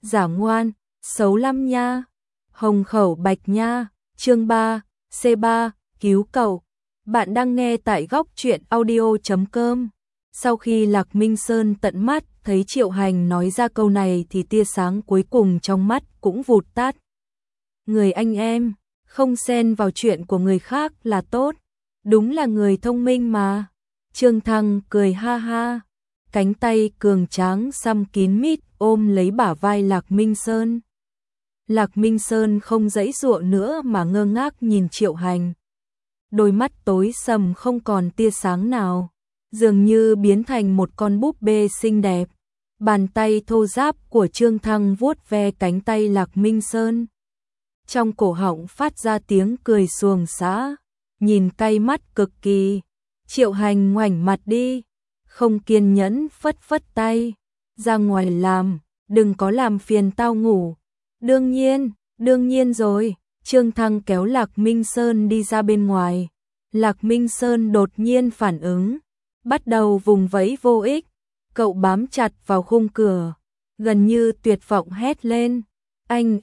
giả ngoan, xấu lắm nha. Hồng khẩu bạch nha, chương 3, C3, cứu cậu. Bạn đang nghe tại góc truyện audio.com. Sau khi Lạc Minh Sơn tận mắt thấy Triệu Hành nói ra câu này thì tia sáng cuối cùng trong mắt cũng vụt tắt. Người anh em, không xen vào chuyện của người khác là tốt. Đúng là người thông minh mà. Trương Thăng cười ha ha. Cánh tay cường tráng xăm kín mít ôm lấy bả vai Lạc Minh Sơn. Lạc Minh Sơn không giãy giụa nữa mà ngơ ngác nhìn Triệu Hành. Đôi mắt tối sầm không còn tia sáng nào, dường như biến thành một con búp bê xinh đẹp. Bàn tay thô ráp của Trương Thăng vuốt ve cánh tay Lạc Minh Sơn. Trong cổ họng phát ra tiếng cười xuồng xã, nhìn cay mắt cực kỳ. Triệu Hành ngoảnh mặt đi, không kiên nhẫn phất phất tay. Ra ngoài làm, đừng có làm phiền tao ngủ. Đương nhiên rồi. Trương Thăng kéo Lạc Minh Sơn đi ra bên ngoài. Lạc Minh Sơn đột nhiên phản ứng, bắt đầu vùng vẫy vô ích. Cậu bám chặt vào khung cửa, gần như tuyệt vọng hét lên. Anh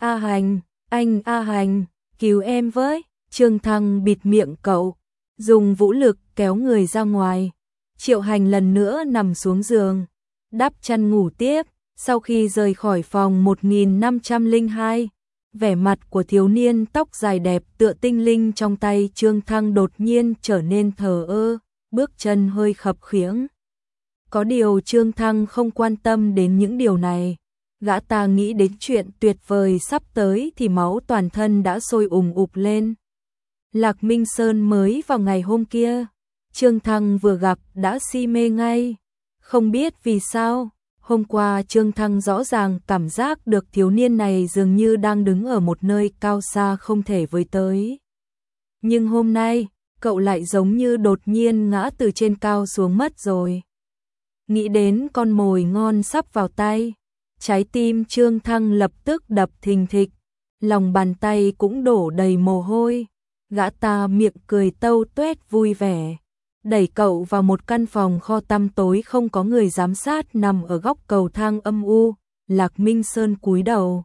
A Hành, cứu em với. Trương Thăng bịt miệng cậu, dùng vũ lực kéo người ra ngoài. Triệu Hành lần nữa nằm xuống giường, đắp chăn ngủ tiếp. Sau khi rời khỏi phòng 1502, vẻ mặt của thiếu niên tóc dài đẹp tựa tinh linh trong tay Trương Thăng đột nhiên trở nên thờ ơ, bước chân hơi khập khiễng. Có điều Trương Thăng không quan tâm đến những điều này. Gã ta nghĩ đến chuyện tuyệt vời sắp tới thì máu toàn thân đã sôi ùn ục lên. Lạc Minh Sơn mới vào ngày hôm kia, Trương Thăng vừa gặp đã si mê ngay. Không biết vì sao, hôm qua Trương Thăng rõ ràng cảm giác được thiếu niên này dường như đang đứng ở một nơi cao xa không thể với tới. Nhưng hôm nay, cậu lại giống như đột nhiên ngã từ trên cao xuống mất rồi. Nghĩ đến con mồi ngon sắp vào tay, trái tim Trương Thăng lập tức đập thình thịch, lòng bàn tay cũng đổ đầy mồ hôi. Gã ta miệng cười tâu tuét vui vẻ, đẩy cậu vào một căn phòng kho tăm tối không có người giám sát nằm ở góc cầu thang âm u. Lạc Minh Sơn cúi đầu,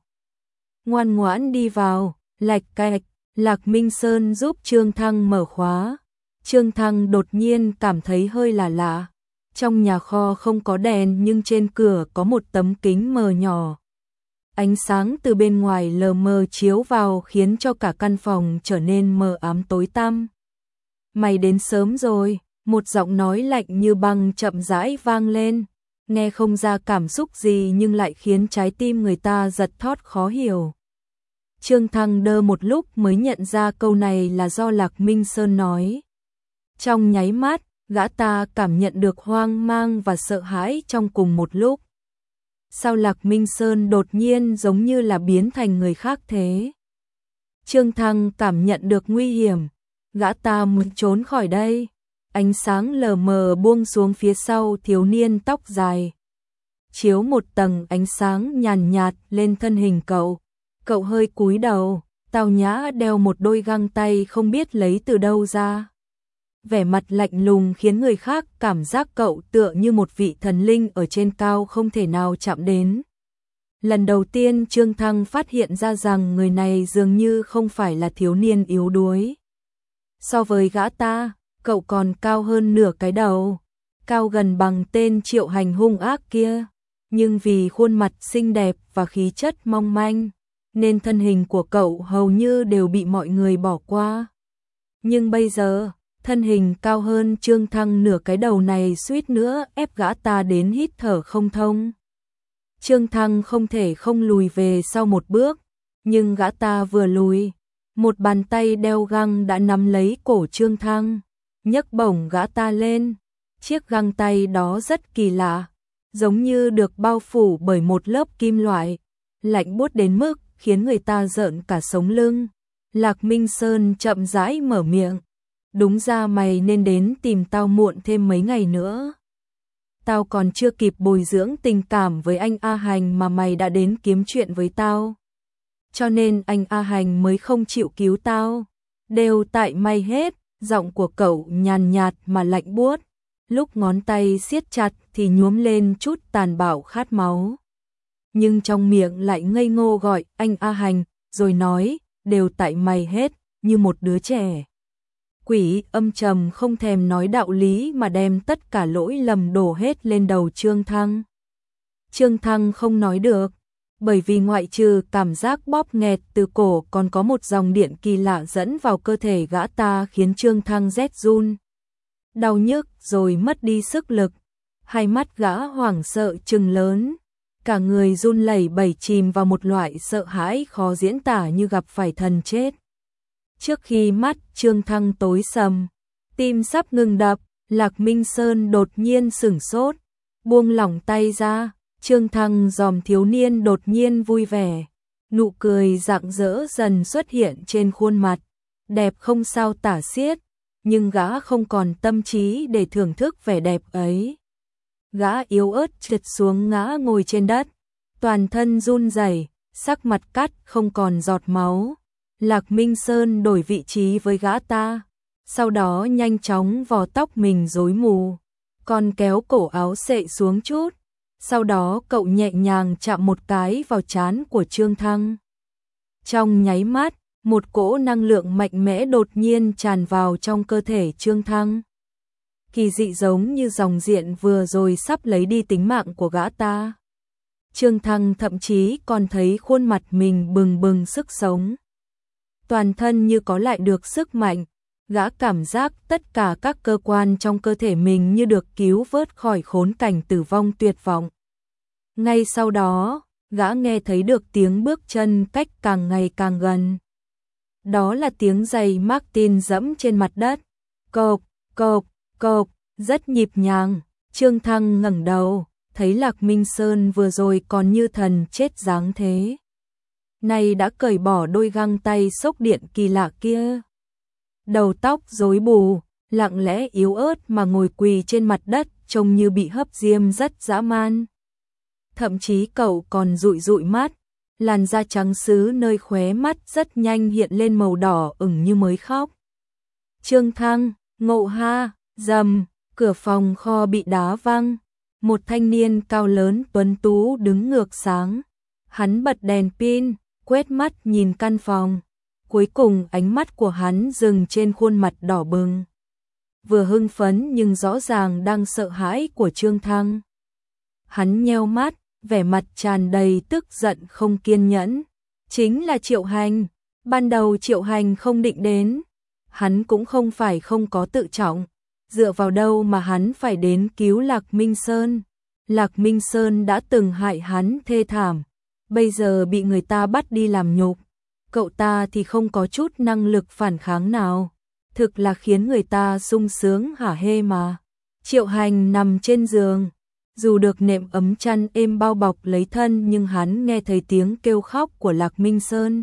ngoan ngoãn đi vào. Lạch cạch, Lạc Minh Sơn giúp Trương Thăng mở khóa. Trương Thăng đột nhiên cảm thấy hơi lạ lạ. Trong nhà kho không có đèn nhưng trên cửa có một tấm kính mờ nhỏ. Ánh sáng từ bên ngoài lờ mờ chiếu vào khiến cho cả căn phòng trở nên mờ ám tối tăm. Mày đến sớm rồi, một giọng nói lạnh như băng chậm rãi vang lên, nghe không ra cảm xúc gì nhưng lại khiến trái tim người ta giật thót khó hiểu. Trương Thăng đơ một lúc mới nhận ra câu này là do Lạc Minh Sơn nói. Trong nháy mắt, gã ta cảm nhận được hoang mang và sợ hãi trong cùng một lúc. Sao Lạc Minh Sơn đột nhiên giống như là biến thành người khác thế? Trương Thăng cảm nhận được nguy hiểm, gã ta muốn trốn khỏi đây. Ánh sáng lờ mờ buông xuống phía sau thiếu niên tóc dài, chiếu một tầng ánh sáng nhàn nhạt lên thân hình cậu. Cậu hơi cúi đầu, tao nhã đeo một đôi găng tay không biết lấy từ đâu ra. Vẻ mặt lạnh lùng khiến người khác cảm giác cậu tựa như một vị thần linh ở trên cao không thể nào chạm đến. Lần đầu tiên Trương Thăng phát hiện ra rằng người này dường như không phải là thiếu niên yếu đuối. So với gã ta, cậu còn cao hơn nửa cái đầu, cao gần bằng tên Triệu Hành hung ác kia. Nhưng vì khuôn mặt xinh đẹp và khí chất mong manh, nên thân hình của cậu hầu như đều bị mọi người bỏ qua. Nhưng bây giờ, thân hình cao hơn Trương Thăng nửa cái đầu này suýt nữa ép gã ta đến hít thở không thông. Trương Thăng không thể không lùi về sau một bước, nhưng gã ta vừa lùi, một bàn tay đeo găng đã nắm lấy cổ Trương Thăng, nhấc bổng gã ta lên. Chiếc găng tay đó rất kỳ lạ, giống như được bao phủ bởi một lớp kim loại, lạnh buốt đến mức khiến người ta rợn cả sống lưng. Lạc Minh Sơn chậm rãi mở miệng. Đúng ra mày nên đến tìm tao muộn thêm mấy ngày nữa. Tao còn chưa kịp bồi dưỡng tình cảm với anh A Hành mà mày đã đến kiếm chuyện với tao. Cho nên anh A Hành mới không chịu cứu tao. Đều tại mày hết. Giọng của cậu nhàn nhạt mà lạnh buốt. Lúc ngón tay siết chặt thì nhuốm lên chút tàn bạo khát máu. nhưng trong miệng lại ngây ngô gọi anh A Hành, rồi nói, đều tại mày hết, như một đứa trẻ. Quỷ âm trầm không thèm nói đạo lý mà đem tất cả lỗi lầm đổ hết lên đầu Trương Thăng. Trương Thăng không nói được, bởi vì ngoại trừ cảm giác bóp nghẹt từ cổ còn có một dòng điện kỳ lạ dẫn vào cơ thể gã ta khiến Trương Thăng rét run. Đau nhức rồi mất đi sức lực, hai mắt gã hoảng sợ trừng lớn, cả người run lẩy bẩy chìm vào một loại sợ hãi khó diễn tả như gặp phải thần chết. Trước khi mắt Trương Thăng tối sầm, tim sắp ngừng đập, Lạc Minh Sơn đột nhiên sửng sốt, buông lỏng tay ra, Trương Thăng dòm thiếu niên đột nhiên vui vẻ, nụ cười rạng rỡ dần xuất hiện trên khuôn mặt, đẹp không sao tả xiết, nhưng gã không còn tâm trí để thưởng thức vẻ đẹp ấy. Gã yếu ớt trượt xuống ngã ngồi trên đất, toàn thân run rẩy, sắc mặt cắt không còn giọt máu. Lạc Minh Sơn đổi vị trí với gã ta, sau đó nhanh chóng vò tóc mình rối mù, còn kéo cổ áo xệ xuống chút, sau đó cậu nhẹ nhàng chạm một cái vào trán của Trương Thăng. Trong nháy mắt, một cỗ năng lượng mạnh mẽ đột nhiên tràn vào trong cơ thể Trương Thăng. Kỳ dị giống như dòng điện vừa rồi sắp lấy đi tính mạng của gã ta. Trương Thăng thậm chí còn thấy khuôn mặt mình bừng bừng sức sống. Toàn thân như có lại được sức mạnh, gã cảm giác tất cả các cơ quan trong cơ thể mình như được cứu vớt khỏi khốn cảnh tử vong tuyệt vọng. Ngay sau đó, gã nghe thấy được tiếng bước chân cách càng ngày càng gần. Đó là tiếng giày Martin dẫm trên mặt đất. Cộp, cộp, cộp, rất nhịp nhàng. Trương Thăng ngẩng đầu, thấy Lạc Minh Sơn vừa rồi còn như thần chết dáng thế. Này đã cởi bỏ đôi găng tay xốc điện kỳ lạ kia. Đầu tóc rối bù, lặng lẽ yếu ớt mà ngồi quỳ trên mặt đất trông như bị hấp diêm rất dã man. Thậm chí cậu còn dụi dụi mắt, làn da trắng sứ nơi khóe mắt rất nhanh hiện lên màu đỏ ửng như mới khóc. Trương Thăng, ngộ ha, rầm, cửa phòng kho bị đá văng. Một thanh niên cao lớn tuấn tú đứng ngược sáng. Hắn bật đèn pin, quét mắt nhìn căn phòng. Cuối cùng ánh mắt của hắn dừng trên khuôn mặt đỏ bừng. Vừa hưng phấn nhưng rõ ràng đang sợ hãi của Trương Thăng. Hắn nheo mắt, vẻ mặt tràn đầy tức giận không kiên nhẫn. Chính là Triệu Hành. Ban đầu Triệu Hành không định đến. Hắn cũng không phải không có tự trọng. Dựa vào đâu mà hắn phải đến cứu Lạc Minh Sơn. Lạc Minh Sơn đã từng hại hắn thê thảm. Bây giờ bị người ta bắt đi làm nhục. Cậu ta thì không có chút năng lực phản kháng nào. Thực là khiến người ta sung sướng hả hê mà. Triệu Hành nằm trên giường. Dù được nệm ấm chăn êm bao bọc lấy thân nhưng hắn nghe thấy tiếng kêu khóc của Lạc Minh Sơn.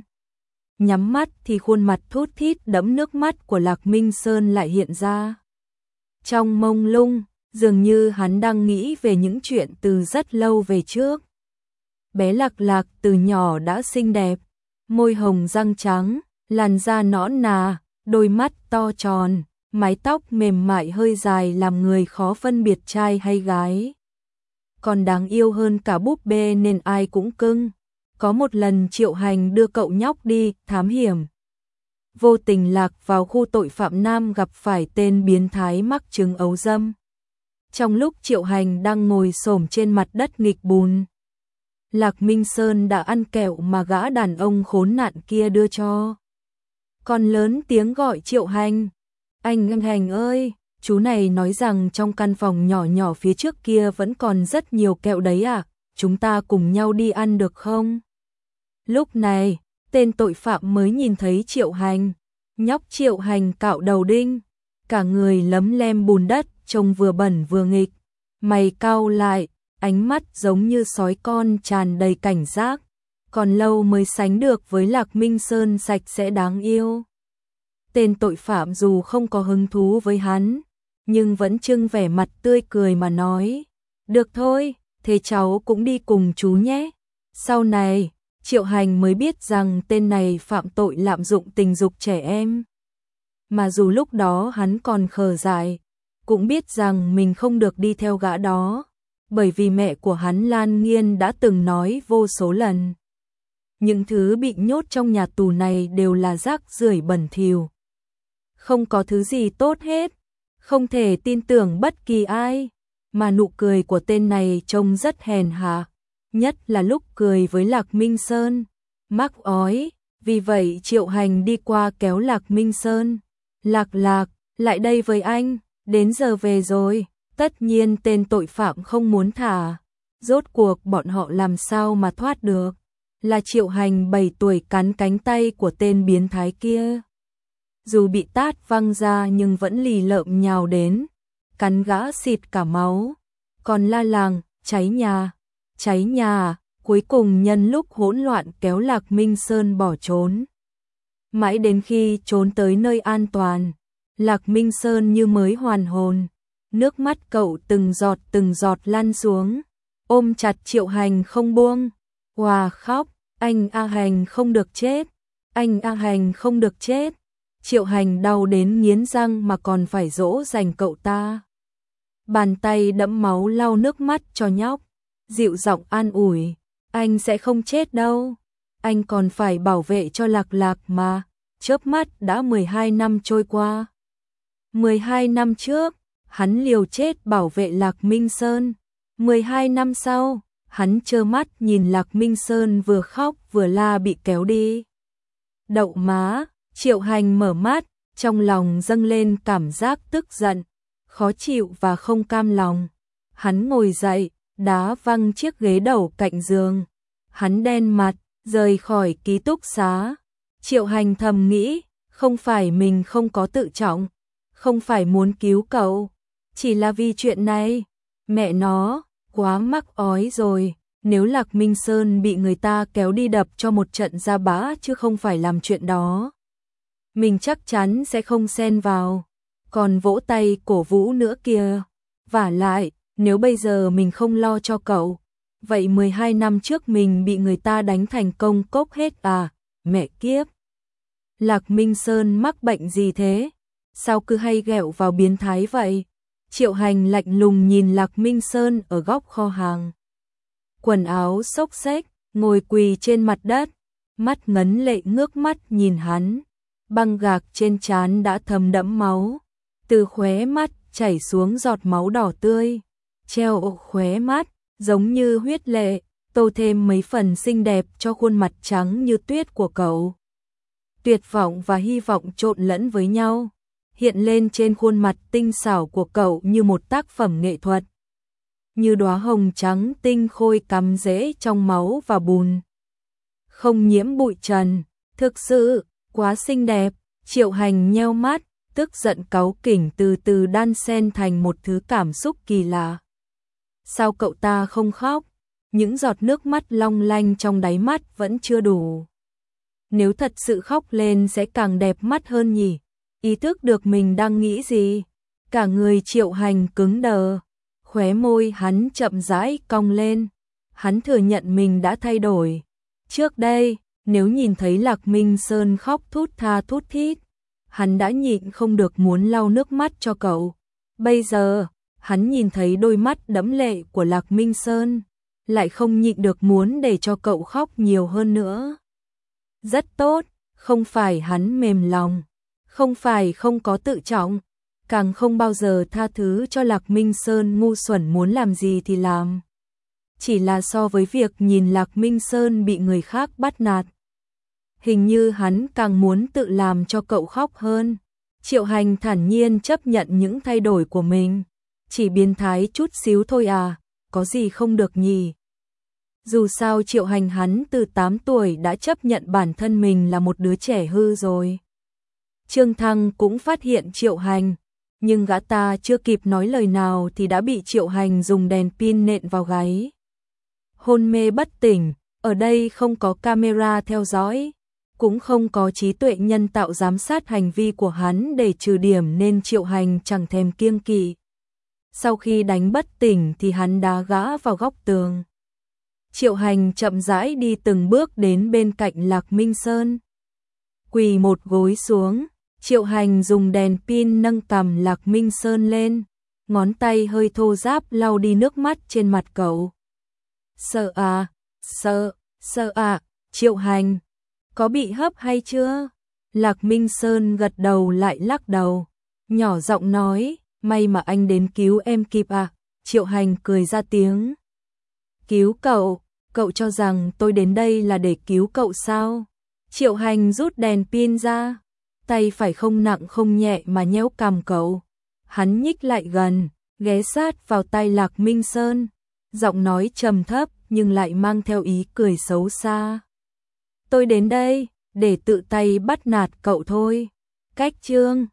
Nhắm mắt thì khuôn mặt thút thít đẫm nước mắt của Lạc Minh Sơn lại hiện ra. Trong mông lung, dường như hắn đang nghĩ về những chuyện từ rất lâu về trước. Bé Lạc Lạc từ nhỏ đã xinh đẹp, môi hồng răng trắng, làn da nõn nà, đôi mắt to tròn, mái tóc mềm mại hơi dài làm người khó phân biệt trai hay gái. Còn đáng yêu hơn cả búp bê nên ai cũng cưng. Có một lần Triệu Hành đưa cậu nhóc đi thám hiểm. Vô tình lạc vào khu tội phạm Nam gặp phải tên biến thái mắc chứng ấu dâm. Trong lúc Triệu Hành đang ngồi xổm trên mặt đất nghịch bùn, Lạc Minh Sơn đã ăn kẹo mà gã đàn ông khốn nạn kia đưa cho. Còn lớn tiếng gọi Triệu Hành. Anh Hành ơi, chú này nói rằng trong căn phòng nhỏ nhỏ phía trước kia vẫn còn rất nhiều kẹo đấy à, chúng ta cùng nhau đi ăn được không? Lúc này, tên tội phạm mới nhìn thấy Triệu Hành. Nhóc Triệu Hành cạo đầu đinh, cả người lấm lem bùn đất, trông vừa bẩn vừa nghịch. Mày cau lại, ánh mắt giống như sói con tràn đầy cảnh giác. Còn lâu mới sánh được với Lạc Minh Sơn sạch sẽ đáng yêu. Tên tội phạm dù không có hứng thú với hắn, nhưng vẫn trưng vẻ mặt tươi cười mà nói. Được thôi, thế cháu cũng đi cùng chú nhé. Sau này, Triệu Hành mới biết rằng tên này phạm tội lạm dụng tình dục trẻ em. Mà dù lúc đó hắn còn khờ dại, cũng biết rằng mình không được đi theo gã đó. bởi vì mẹ của hắn Lan Nghiên đã từng nói vô số lần. Những thứ bị nhốt trong nhà tù này đều là rác rưởi bẩn thỉu. Không có thứ gì tốt hết, không thể tin tưởng bất kỳ ai, mà nụ cười của tên này trông rất hèn hạ, nhất là lúc cười với Lạc Minh Sơn. Mắc ói, vì vậy Triệu Hành đi qua kéo Lạc Minh Sơn. Lạc, lại đây với anh, đến giờ về rồi. Tất nhiên tên tội phạm không muốn thả. Rốt cuộc bọn họ làm sao mà thoát được? Là Triệu Hành 7 tuổi cắn cánh tay của tên biến thái kia. Dù bị tát văng ra nhưng vẫn lì lợm nhào đến, cắn gã xịt cả máu. Còn la làng, cháy nhà, cuối cùng nhân lúc hỗn loạn kéo Lạc Minh Sơn bỏ trốn. Mãi đến khi trốn tới nơi an toàn, Lạc Minh Sơn như mới hoàn hồn, nước mắt cậu từng giọt lăn xuống, ôm chặt Triệu Hành không buông, hòa khóc, anh A Hành không được chết, anh A Hành không được chết. Triệu Hành đau đến nghiến răng mà còn phải dỗ dành cậu ta. Bàn tay đẫm máu lau nước mắt cho nhóc, dịu giọng an ủi, anh sẽ không chết đâu, anh còn phải bảo vệ cho Lạc mà. Chớp mắt đã 12 năm trôi qua. 12 năm trước, hắn liều chết bảo vệ Lạc Minh Sơn. 12 năm sau, hắn trơ mắt nhìn Lạc Minh Sơn vừa khóc vừa la bị kéo đi. Đậu má, Triệu Hành mở mắt, trong lòng dâng lên cảm giác tức giận, khó chịu và không cam lòng. Hắn ngồi dậy, đá văng chiếc ghế đầu cạnh giường. Hắn đen mặt, rời khỏi ký túc xá. Triệu Hành thầm nghĩ, không phải mình không có tự trọng, không phải muốn cứu cậu, chỉ là vì chuyện này. Mẹ nó, quá mắc ói rồi, nếu Lạc Minh Sơn bị người ta kéo đi đập cho một trận ra bã chứ không phải làm chuyện đó, mình chắc chắn sẽ không xen vào, còn vỗ tay cổ vũ nữa kìa. Vả lại, nếu bây giờ mình không lo cho cậu, vậy 12 năm trước mình bị người ta đánh thành công cốc hết à, mẹ kiếp. Lạc Minh Sơn mắc bệnh gì thế? Sao cứ hay ghẹo vào biến thái vậy? Triệu Hành lạnh lùng nhìn Lạc Minh Sơn ở góc kho hàng. Quần áo xốc xếch, ngồi quỳ trên mặt đất, mắt ngấn lệ ngước mắt nhìn hắn. Băng gạc trên trán đã thấm đẫm máu, từ khóe mắt chảy xuống giọt máu đỏ tươi, treo ở khóe mắt, giống như huyết lệ, tô thêm mấy phần xinh đẹp cho khuôn mặt trắng như tuyết của cậu. Tuyệt vọng và hy vọng trộn lẫn với nhau, hiện lên trên khuôn mặt tinh xảo của cậu như một tác phẩm nghệ thuật. Như đóa hồng trắng tinh khôi cắm rễ trong máu và bùn, không nhiễm bụi trần, thực sự quá xinh đẹp. Triệu Hành nheo mắt, tức giận cáu kỉnh từ từ đan xen thành một thứ cảm xúc kỳ lạ. Sao cậu ta không khóc? Những giọt nước mắt long lanh trong đáy mắt vẫn chưa đủ. Nếu thật sự khóc lên sẽ càng đẹp mắt hơn nhỉ? Ý thức được mình đang nghĩ gì, cả người Triệu Hành cứng đờ, khóe môi hắn chậm rãi cong lên. Hắn thừa nhận mình đã thay đổi. Trước đây, nếu nhìn thấy Lạc Minh Sơn khóc thút tha thút thít, hắn đã nhịn không được muốn lau nước mắt cho cậu. Bây giờ, hắn nhìn thấy đôi mắt đẫm lệ của Lạc Minh Sơn, lại không nhịn được muốn để cho cậu khóc nhiều hơn nữa. Rất tốt, không phải hắn mềm lòng, không phải không có tự trọng, càng không bao giờ tha thứ cho Lạc Minh Sơn ngu xuẩn muốn làm gì thì làm. Chỉ là so với việc nhìn Lạc Minh Sơn bị người khác bắt nạt, hình như hắn càng muốn tự làm cho cậu khóc hơn. Triệu Hành thản nhiên chấp nhận những thay đổi của mình. Chỉ biến thái chút xíu thôi à, có gì không được nhỉ? Dù sao Triệu Hành hắn từ 8 tuổi đã chấp nhận bản thân mình là một đứa trẻ hư rồi. Trương Thăng cũng phát hiện Triệu Hành, nhưng gã ta chưa kịp nói lời nào thì đã bị Triệu Hành dùng đèn pin nện vào gáy. Hôn mê bất tỉnh, ở đây không có camera theo dõi, cũng không có trí tuệ nhân tạo giám sát hành vi của hắn để trừ điểm nên Triệu Hành chẳng thèm kiêng kỵ. Sau khi đánh bất tỉnh thì hắn đá gã vào góc tường. Triệu Hành chậm rãi đi từng bước đến bên cạnh Lạc Minh Sơn. Quỳ một gối xuống, Triệu Hành dùng đèn pin nâng cằm Lạc Minh Sơn lên, ngón tay hơi thô ráp lau đi nước mắt trên mặt cậu. Sợ à, sợ à, Triệu Hành, có bị hấp hay chưa? Lạc Minh Sơn gật đầu lại lắc đầu, nhỏ giọng nói, may mà anh đến cứu em kịp à. Triệu Hành cười ra tiếng. Cứu cậu, cậu cho rằng tôi đến đây là để cứu cậu sao? Triệu Hành rút đèn pin ra, tay phải không nặng không nhẹ mà nhéo cằm cậu. Hắn nhích lại gần, ghé sát vào tay Lạc Minh Sơn, giọng nói trầm thấp nhưng lại mang theo ý cười xấu xa. Tôi đến đây để tự tay bắt nạt cậu thôi. Cách chương